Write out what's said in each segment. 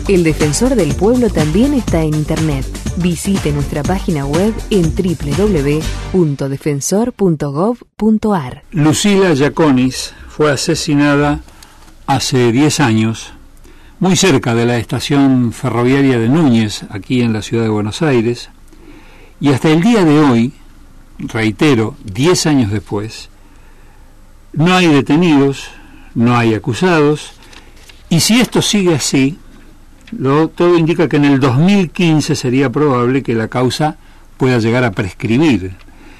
El Defensor del Pueblo también está en Internet. Visite nuestra página web en www.defensor.gov.ar. Lucila Giaconis fue asesinada hace 10 años, muy cerca de la estación ferroviaria de Núñez, aquí en la ciudad de Buenos Aires, y hasta el día de hoy, reitero, 10 años después, no hay detenidos, no hay acusados, y si esto sigue así, todo indica que en el 2015 sería probable que la causa pueda llegar a prescribir,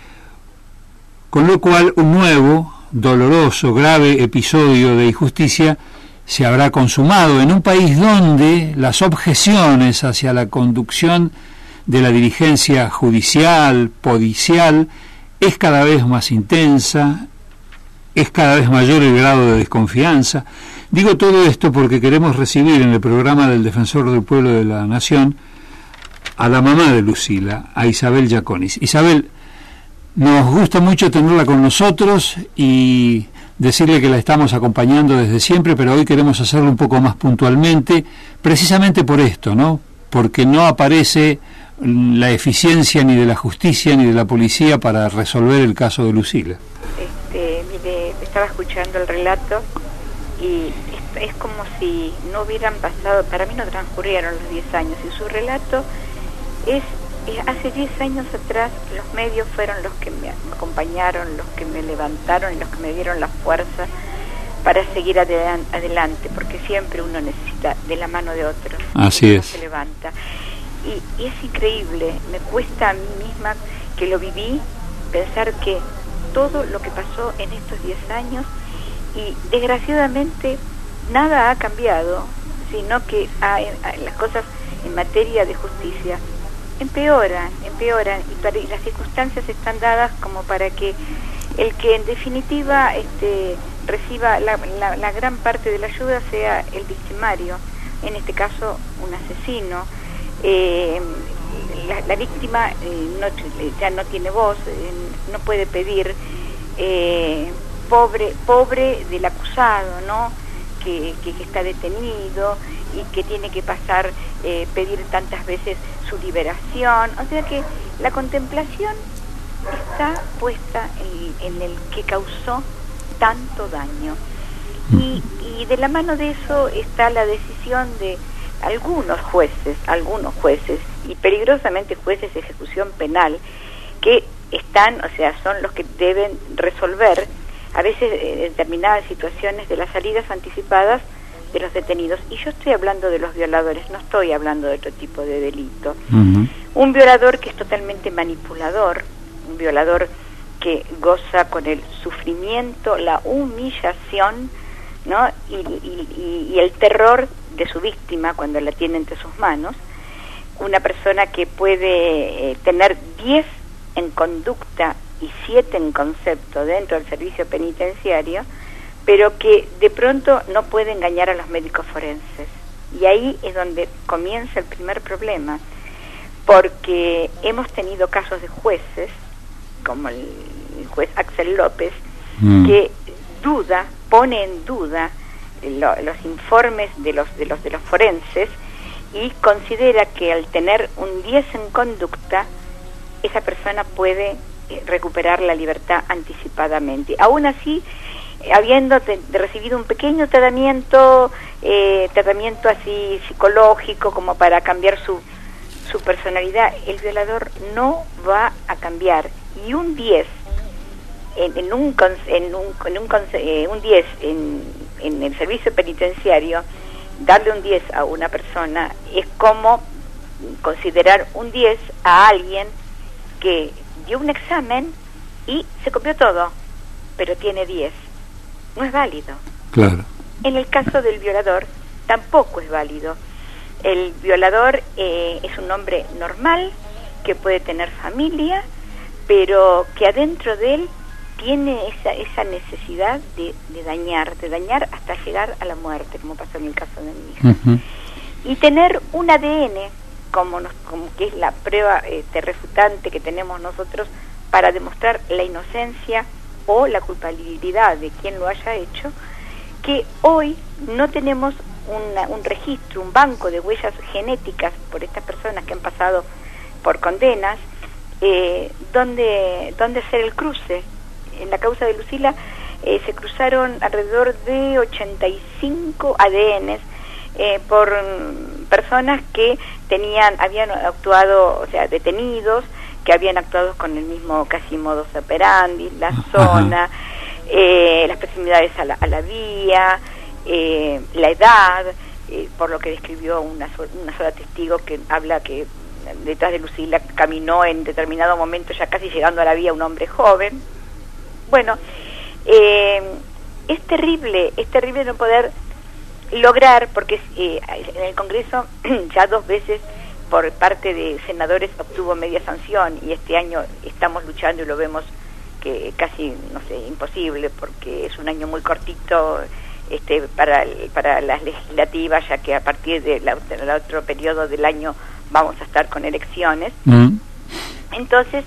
con lo cual un nuevo, doloroso, grave episodio de injusticia se habrá consumado en un país donde las objeciones hacia la conducción de la dirigencia judicial, policial, es cada vez más intensa, es cada vez mayor el grado de desconfianza. Digo todo esto porque queremos recibir en el programa del Defensor del Pueblo de la Nación a la mamá de Lucila, a Isabel Giaconis. Isabel, nos gusta mucho tenerla con nosotros y decirle que la estamos acompañando desde siempre, pero hoy queremos hacerlo un poco más puntualmente, precisamente por esto, ¿no? Porque no aparece la eficiencia ni de la justicia ni de la policía para resolver el caso de Lucila. Mire, estaba escuchando el relato y es como si no hubieran pasado, para mí no transcurrieron los 10 años, y su relato es hace 10 años atrás los medios fueron los que me acompañaron, los que me levantaron, los que me dieron la fuerza para seguir adelante, porque siempre uno necesita de la mano de otro. Así es. Se levanta. Y es increíble, me cuesta a mí misma que lo viví, pensar que todo lo que pasó en estos 10 años, y desgraciadamente nada ha cambiado, sino que las cosas en materia de justicia empeoran, y las circunstancias están dadas como para que el que en definitiva reciba la gran parte de la ayuda sea el victimario, en este caso un asesino. La víctima ya no tiene voz, no puede pedir, pobre del acusado, ¿no? Que está detenido y que tiene que pasar, pedir tantas veces su liberación. O sea que la contemplación está puesta en el que causó tanto daño. Y de la mano de eso está la decisión de algunos jueces, y peligrosamente jueces de ejecución penal, que son los que deben resolver a veces determinadas situaciones de las salidas anticipadas de los detenidos. Y yo estoy hablando de los violadores, no estoy hablando de otro tipo de delito. Un violador que es totalmente manipulador, un violador que goza con el sufrimiento, la humillación, ¿no? y el terror de su víctima cuando la tiene entre sus manos. Una persona que puede tener 10 en conducta y 7 en concepto dentro del servicio penitenciario, pero que de pronto no puede engañar a los médicos forenses. Y ahí es donde comienza el primer problema, porque hemos tenido casos de jueces, como el juez Axel López, que pone en duda los informes de los forenses, y considera que al tener un 10 en conducta, esa persona puede recuperar la libertad anticipadamente. Aún así, habiendo recibido un pequeño tratamiento así psicológico como para cambiar su personalidad, el violador no va a cambiar. Y un 10 un 10 en el servicio penitenciario, darle un 10 a una persona es como considerar un 10 a alguien que dio un examen y se copió todo, pero tiene 10. No es válido. Claro. En el caso del violador tampoco es válido. El violador es un hombre normal que puede tener familia, pero que adentro de él tiene esa necesidad de dañar hasta llegar a la muerte, como pasó en el caso de mi hija. Y tener un ADN, como que es la prueba refutante que tenemos nosotros para demostrar la inocencia o la culpabilidad de quien lo haya hecho, que hoy no tenemos un registro, un banco de huellas genéticas por estas personas que han pasado por condenas, donde hacer el cruce. En la causa de Lucila se cruzaron alrededor de 85 ADNs por personas que habían actuado, o sea, detenidos, que habían actuado con el mismo casi modus operandi, la zona, las proximidades a la vía, la edad, por lo que describió una sola testigo que habla que detrás de Lucila caminó en determinado momento, ya casi llegando a la vía, un hombre joven. Bueno, es terrible no poder lograr, porque en el Congreso ya 2 veces por parte de senadores obtuvo media sanción, y este año estamos luchando y lo vemos que casi, no sé, imposible, porque es un año muy cortito para las legislativas, ya que a partir del otro periodo del año vamos a estar con elecciones. Entonces,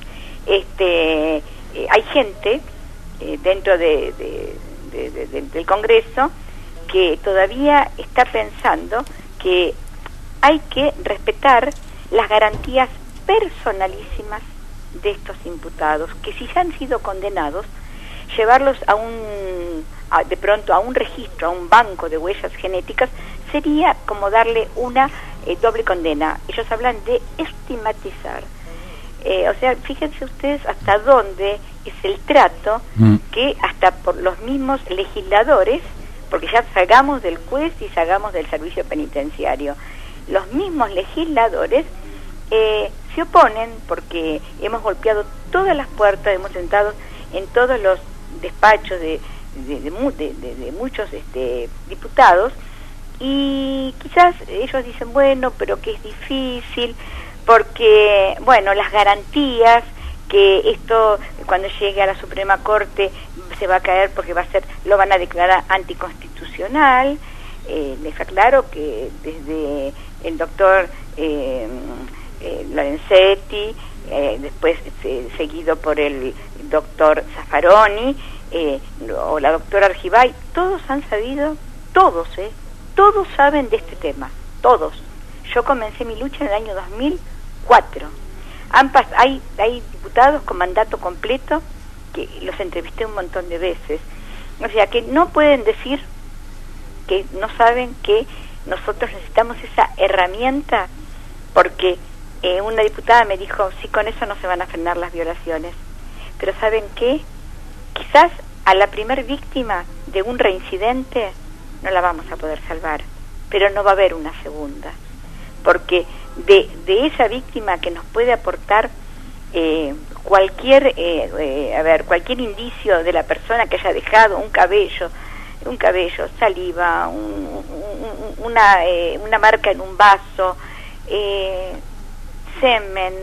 hay gente dentro del Congreso que todavía está pensando que hay que respetar las garantías personalísimas de estos imputados, que si ya han sido condenados, llevarlos de pronto a un registro, a un banco de huellas genéticas, sería como darle una doble condena. Ellos hablan de estigmatizar. O sea, fíjense ustedes hasta dónde es el trato que hasta por los mismos legisladores, porque ya salgamos del juez y salgamos del servicio penitenciario, los mismos legisladores se oponen, porque hemos golpeado todas las puertas, hemos sentado en todos los despachos de muchos diputados, y quizás ellos dicen, bueno, pero que es difícil, porque, bueno, las garantías, que esto cuando llegue a la Suprema Corte se va a caer porque lo van a declarar anticonstitucional. Les aclaro que desde el doctor Lorenzetti, después seguido por el doctor Zaffaroni, o la doctora Argibay, todos han sabido, todos saben de este tema, todos. Yo comencé mi lucha en el año 2004. Hay diputados con mandato completo que los entrevisté un montón de veces. O sea, que no pueden decir que no saben que nosotros necesitamos esa herramienta, porque una diputada me dijo, sí, con eso no se van a frenar las violaciones. Pero ¿saben qué? Quizás a la primer víctima de un reincidente no la vamos a poder salvar, pero no va a haber una segunda, porque de esa víctima que nos puede aportar cualquier indicio de la persona que haya dejado un cabello, saliva, una marca en un vaso, semen,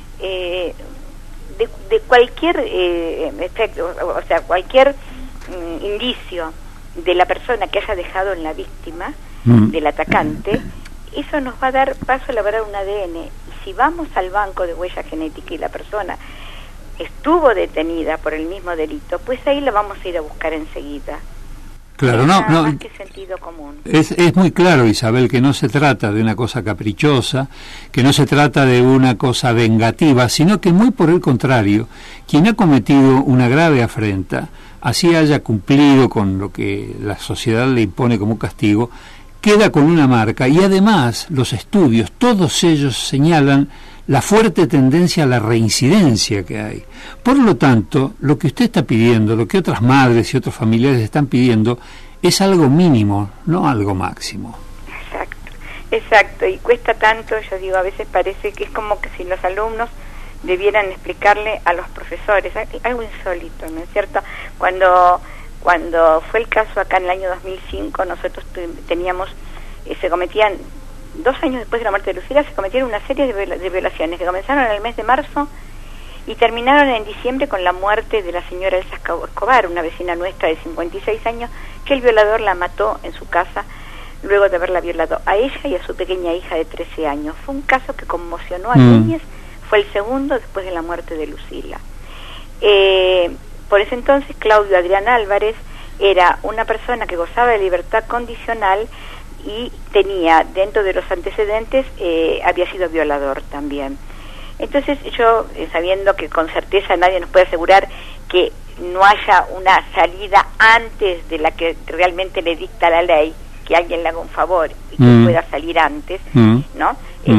de cualquier efecto, o sea, cualquier indicio de la persona que haya dejado en la víctima, del atacante, eso nos va a dar paso a elaborar un ADN. Y si vamos al banco de huella genética y la persona estuvo detenida por el mismo delito, pues ahí la vamos a ir a buscar enseguida. Claro, más que sentido común. Es muy claro, Isabel, que no se trata de una cosa caprichosa, que no se trata de una cosa vengativa, sino que muy por el contrario, quien ha cometido una grave afrenta, así haya cumplido con lo que la sociedad le impone como castigo, queda con una marca, y además los estudios, todos ellos señalan la fuerte tendencia a la reincidencia que hay. Por lo tanto, lo que usted está pidiendo, lo que otras madres y otros familiares están pidiendo, es algo mínimo, no algo máximo. Exacto, y cuesta tanto, yo digo, a veces parece que es como que si los alumnos debieran explicarle a los profesores, algo insólito, ¿no es cierto? Cuando fue el caso acá en el año 2005, nosotros teníamos, se cometían, 2 años después de la muerte de Lucila, se cometieron una serie de violaciones que comenzaron en el mes de marzo y terminaron en diciembre con la muerte de la señora Elsa Escobar, una vecina nuestra de 56 años, que el violador la mató en su casa luego de haberla violado a ella y a su pequeña hija de 13 años. Fue un caso que conmocionó a Núñez, fue el segundo después de la muerte de Lucila. Por ese entonces, Claudio Adrián Álvarez era una persona que gozaba de libertad condicional y tenía, dentro de los antecedentes, había sido violador también. Entonces yo, sabiendo que con certeza nadie nos puede asegurar que no haya una salida antes de la que realmente le dicta la ley, que alguien le haga un favor y que pueda salir antes, ¿no?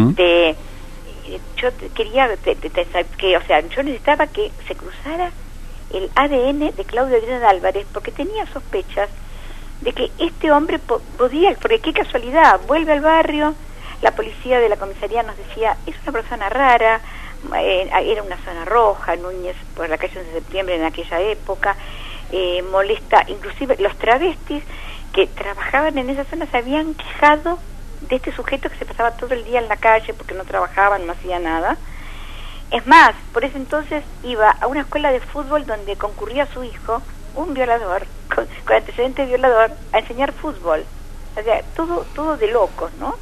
Yo quería que, o sea, yo necesitaba que se cruzara el ADN de Claudio Adrián Álvarez, porque tenía sospechas de que este hombre podía, porque qué casualidad, vuelve al barrio, la policía de la comisaría nos decía, es una persona rara, era una zona roja, Núñez, por la calle 11 de septiembre en aquella época, molesta, inclusive los travestis que trabajaban en esa zona se habían quejado de este sujeto que se pasaba todo el día en la calle porque no trabajaban, no hacía nada. Es más, por ese entonces iba a una escuela de fútbol donde concurría su hijo, un violador, con antecedentes de violador, a enseñar fútbol. O sea, todo de locos, ¿no?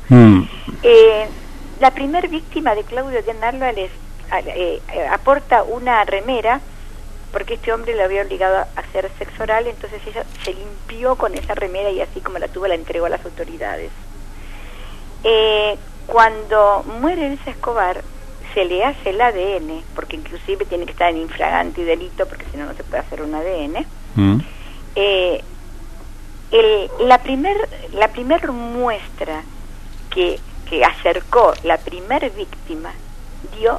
La primer víctima de Claudio Adrián Álvarez aporta una remera, porque este hombre le había obligado a hacer sexo oral, entonces ella se limpió con esa remera y así como la tuvo la entregó a las autoridades. Cuando muere Elsa Escobar, se le hace el ADN, porque inclusive tiene que estar en infragante delito, porque si no, no se puede hacer un ADN. La primer muestra que acercó la primer víctima dio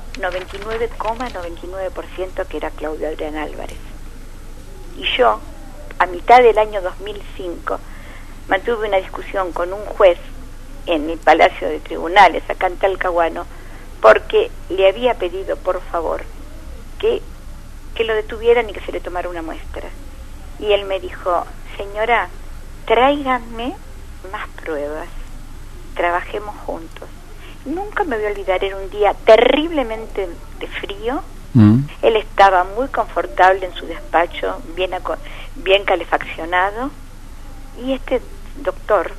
99,99% que era Claudio Adrián Álvarez. Y yo, a mitad del año 2005, mantuve una discusión con un juez en el Palacio de Tribunales, acá en Talcahuano, porque le había pedido, por favor, que lo detuvieran y que se le tomara una muestra. Y él me dijo, señora, tráiganme más pruebas, trabajemos juntos. Nunca me voy a olvidar, era un día terriblemente de frío. Él estaba muy confortable en su despacho, bien calefaccionado, y este doctor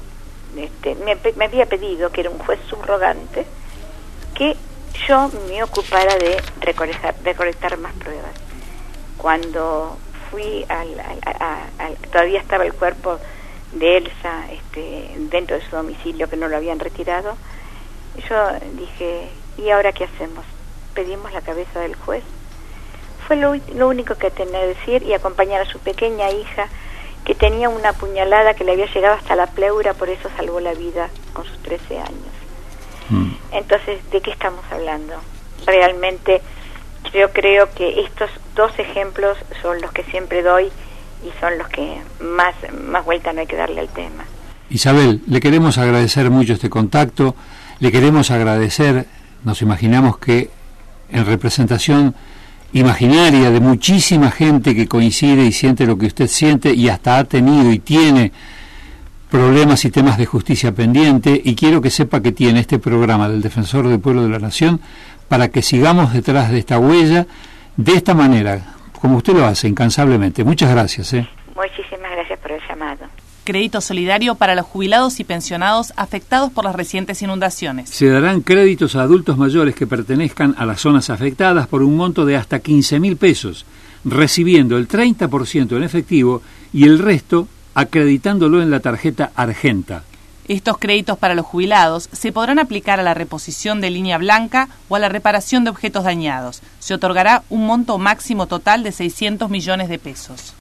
me había pedido, que era un juez subrogante, que yo me ocupara de recolectar más pruebas. Cuando fui todavía estaba el cuerpo de Elsa dentro de su domicilio, que no lo habían retirado. Yo dije, ¿y ahora qué hacemos? ¿Pedimos la cabeza del juez? Fue lo único que tenía que decir, y acompañar a su pequeña hija, que tenía una puñalada que le había llegado hasta la pleura, por eso salvó la vida con sus 13 años. Entonces, ¿de qué estamos hablando? Realmente yo creo que estos dos ejemplos son los que siempre doy y son los que más vuelta no hay que darle al tema. Isabel, le queremos agradecer mucho este contacto, le queremos agradecer, nos imaginamos que en representación imaginaria de muchísima gente que coincide y siente lo que usted siente y hasta ha tenido y tiene problemas y temas de justicia pendiente, y quiero que sepa que tiene este programa del Defensor del Pueblo de la Nación para que sigamos detrás de esta huella de esta manera, como usted lo hace incansablemente. Muchas gracias. Muchísimas gracias por el llamado. Crédito solidario para los jubilados y pensionados afectados por las recientes inundaciones. Se darán créditos a adultos mayores que pertenezcan a las zonas afectadas por un monto de hasta 15.000 pesos, recibiendo el 30% en efectivo y el resto acreditándolo en la tarjeta Argenta. Estos créditos para los jubilados se podrán aplicar a la reposición de línea blanca o a la reparación de objetos dañados. Se otorgará un monto máximo total de 600 millones de pesos.